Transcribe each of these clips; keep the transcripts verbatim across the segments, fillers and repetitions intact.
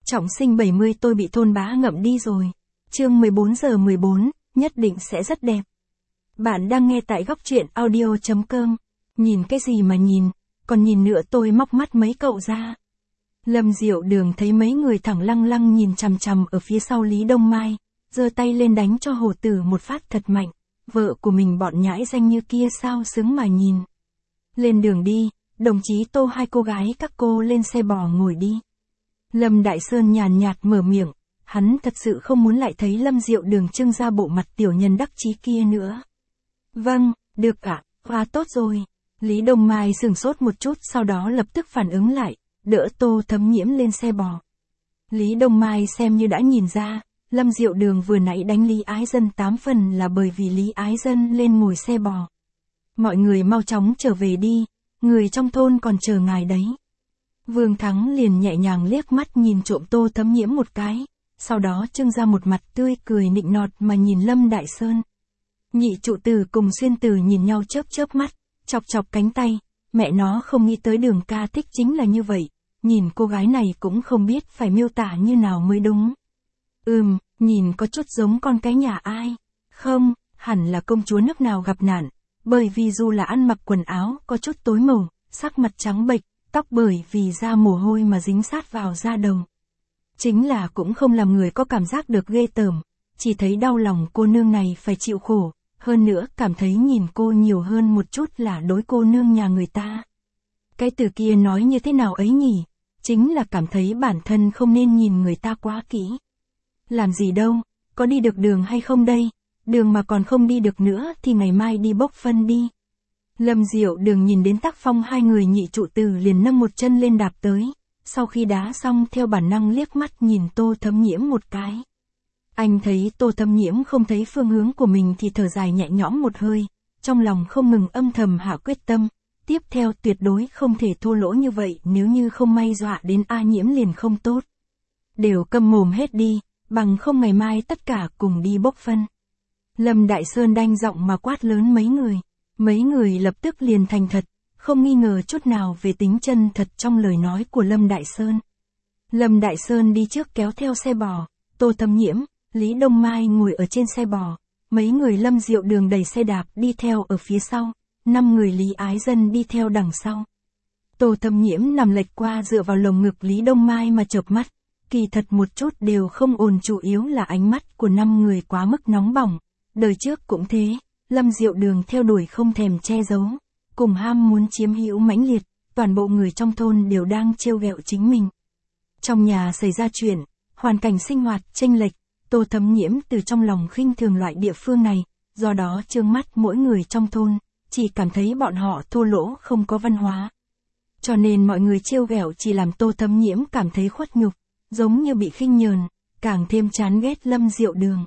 Trọng sinh bảy mươi tôi bị thôn bá ngậm đi rồi. Chương mười bốn giờ mười bốn, nhất định sẽ rất đẹp. Bạn đang nghe tại góc truyện audio chấm com. Nhìn cái gì mà nhìn, còn nhìn nữa tôi móc mắt mấy cậu ra. Lâm Diệu Đường thấy mấy người thẳng lăng lăng nhìn chằm chằm ở phía sau Lý Đông Mai, giơ tay lên đánh cho Hồ Tử một phát thật mạnh. Vợ của mình bọn nhãi danh như kia sao xứng mà nhìn. Lên đường đi, đồng chí Tô, hai cô gái các cô lên xe bò ngồi đi. Lâm Đại Sơn nhàn nhạt mở miệng, hắn thật sự không muốn lại thấy Lâm Diệu Đường trưng ra bộ mặt tiểu nhân đắc chí kia nữa. Vâng, được ạ, quá tốt rồi. Lý Đông Mai sửng sốt một chút, sau đó lập tức phản ứng lại, đỡ Tô Thấm Nhiễm lên xe bò. Lý Đông Mai xem như đã nhìn ra, Lâm Diệu Đường vừa nãy đánh Lý Ái Dân tám phần là bởi vì Lý Ái Dân lên ngồi xe bò. Mọi người mau chóng trở về đi, người trong thôn còn chờ ngài đấy. Vương Thắng liền nhẹ nhàng liếc mắt nhìn trộm Tô Thấm Nhiễm một cái, sau đó trưng ra một mặt tươi cười nịnh nọt mà nhìn Lâm Đại Sơn. Nhị trụ tử cùng Xuyên Tử nhìn nhau chớp chớp mắt, chọc chọc cánh tay, mẹ nó không nghĩ tới Đường ca thích chính là như vậy, nhìn cô gái này cũng không biết phải miêu tả như nào mới đúng. Ừm, nhìn có chút giống con cái nhà ai, không, hẳn là công chúa nước nào gặp nạn, bởi vì dù là ăn mặc quần áo có chút tối màu, sắc mặt trắng bệch, tóc bởi vì da mồ hôi mà dính sát vào da đầu. Chính là cũng không làm người có cảm giác được ghê tởm, chỉ thấy đau lòng cô nương này phải chịu khổ, hơn nữa cảm thấy nhìn cô nhiều hơn một chút là đối cô nương nhà người ta. Cái từ kia nói như thế nào ấy nhỉ, chính là cảm thấy bản thân không nên nhìn người ta quá kỹ. Làm gì đâu, có đi được đường hay không đây, đường mà còn không đi được nữa thì ngày mai đi bốc phân đi. Lâm Diệu Đường nhìn đến tác phong hai người nhị trụ tử liền nâng một chân lên đạp tới, sau khi đá xong theo bản năng liếc mắt nhìn Tô Thấm Nhiễm một cái. Anh thấy Tô Thấm Nhiễm không thấy phương hướng của mình thì thở dài nhẹ nhõm một hơi, trong lòng không ngừng âm thầm hạ quyết tâm, tiếp theo tuyệt đối không thể thô lỗ như vậy, nếu như không may dọa đến A Nhiễm liền không tốt. Đều câm mồm hết đi, bằng không ngày mai tất cả cùng đi bốc phân. Lâm Đại Sơn đanh giọng mà quát lớn mấy người. Mấy người lập tức liền thành thật, không nghi ngờ chút nào về tính chân thật trong lời nói của Lâm Đại Sơn. Lâm Đại Sơn đi trước kéo theo xe bò, Tô Thấm Nhiễm, Lý Đông Mai ngồi ở trên xe bò, mấy người Lâm Diệu Đường đẩy xe đạp đi theo ở phía sau, năm người Lý Ái Dân đi theo đằng sau. Tô Thấm Nhiễm nằm lệch qua dựa vào lồng ngực Lý Đông Mai mà chợp mắt, kỳ thật một chút đều không ồn, chủ yếu là ánh mắt của năm người quá mức nóng bỏng, đời trước cũng thế. Lâm Diệu Đường theo đuổi không thèm che giấu, cùng ham muốn chiếm hữu mãnh liệt, toàn bộ người trong thôn đều đang trêu ghẹo chính mình. Trong nhà xảy ra chuyện, hoàn cảnh sinh hoạt chênh lệch, Tô Thấm Nhiễm từ trong lòng khinh thường loại địa phương này, do đó trương mắt mỗi người trong thôn, chỉ cảm thấy bọn họ thô lỗ không có văn hóa. Cho nên mọi người trêu ghẹo chỉ làm Tô Thấm Nhiễm cảm thấy khuất nhục, giống như bị khinh nhờn, càng thêm chán ghét Lâm Diệu Đường.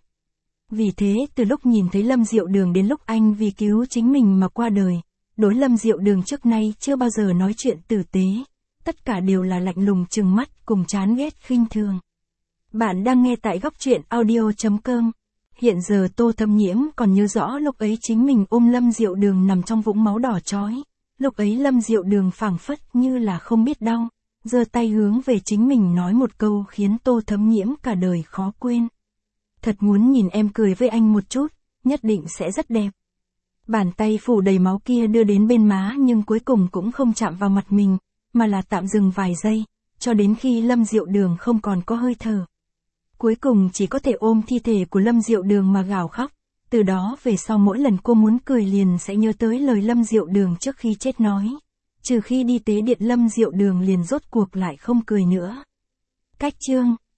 Vì thế từ lúc nhìn thấy Lâm Diệu Đường đến lúc anh vì cứu chính mình mà qua đời, đối Lâm Diệu Đường trước nay chưa bao giờ nói chuyện tử tế, tất cả đều là lạnh lùng trừng mắt cùng chán ghét khinh thường. Bạn đang nghe tại góc truyện audio chấm com. Hiện giờ Tô Thấm Nhiễm còn nhớ rõ lúc ấy chính mình ôm Lâm Diệu Đường nằm trong vũng máu đỏ chói, lúc ấy Lâm Diệu Đường phảng phất như là không biết đau, giơ tay hướng về chính mình nói một câu khiến Tô Thấm Nhiễm cả đời khó quên. Thật muốn nhìn em cười với anh một chút, nhất định sẽ rất đẹp. Bàn tay phủ đầy máu kia đưa đến bên má nhưng cuối cùng cũng không chạm vào mặt mình, mà là tạm dừng vài giây, cho đến khi Lâm Diệu Đường không còn có hơi thở. Cuối cùng chỉ có thể ôm thi thể của Lâm Diệu Đường mà gào khóc, từ đó về sau mỗi lần cô muốn cười liền sẽ nhớ tới lời Lâm Diệu Đường trước khi chết nói, trừ khi đi tế điện Lâm Diệu Đường liền rốt cuộc lại không cười nữa. Cách chương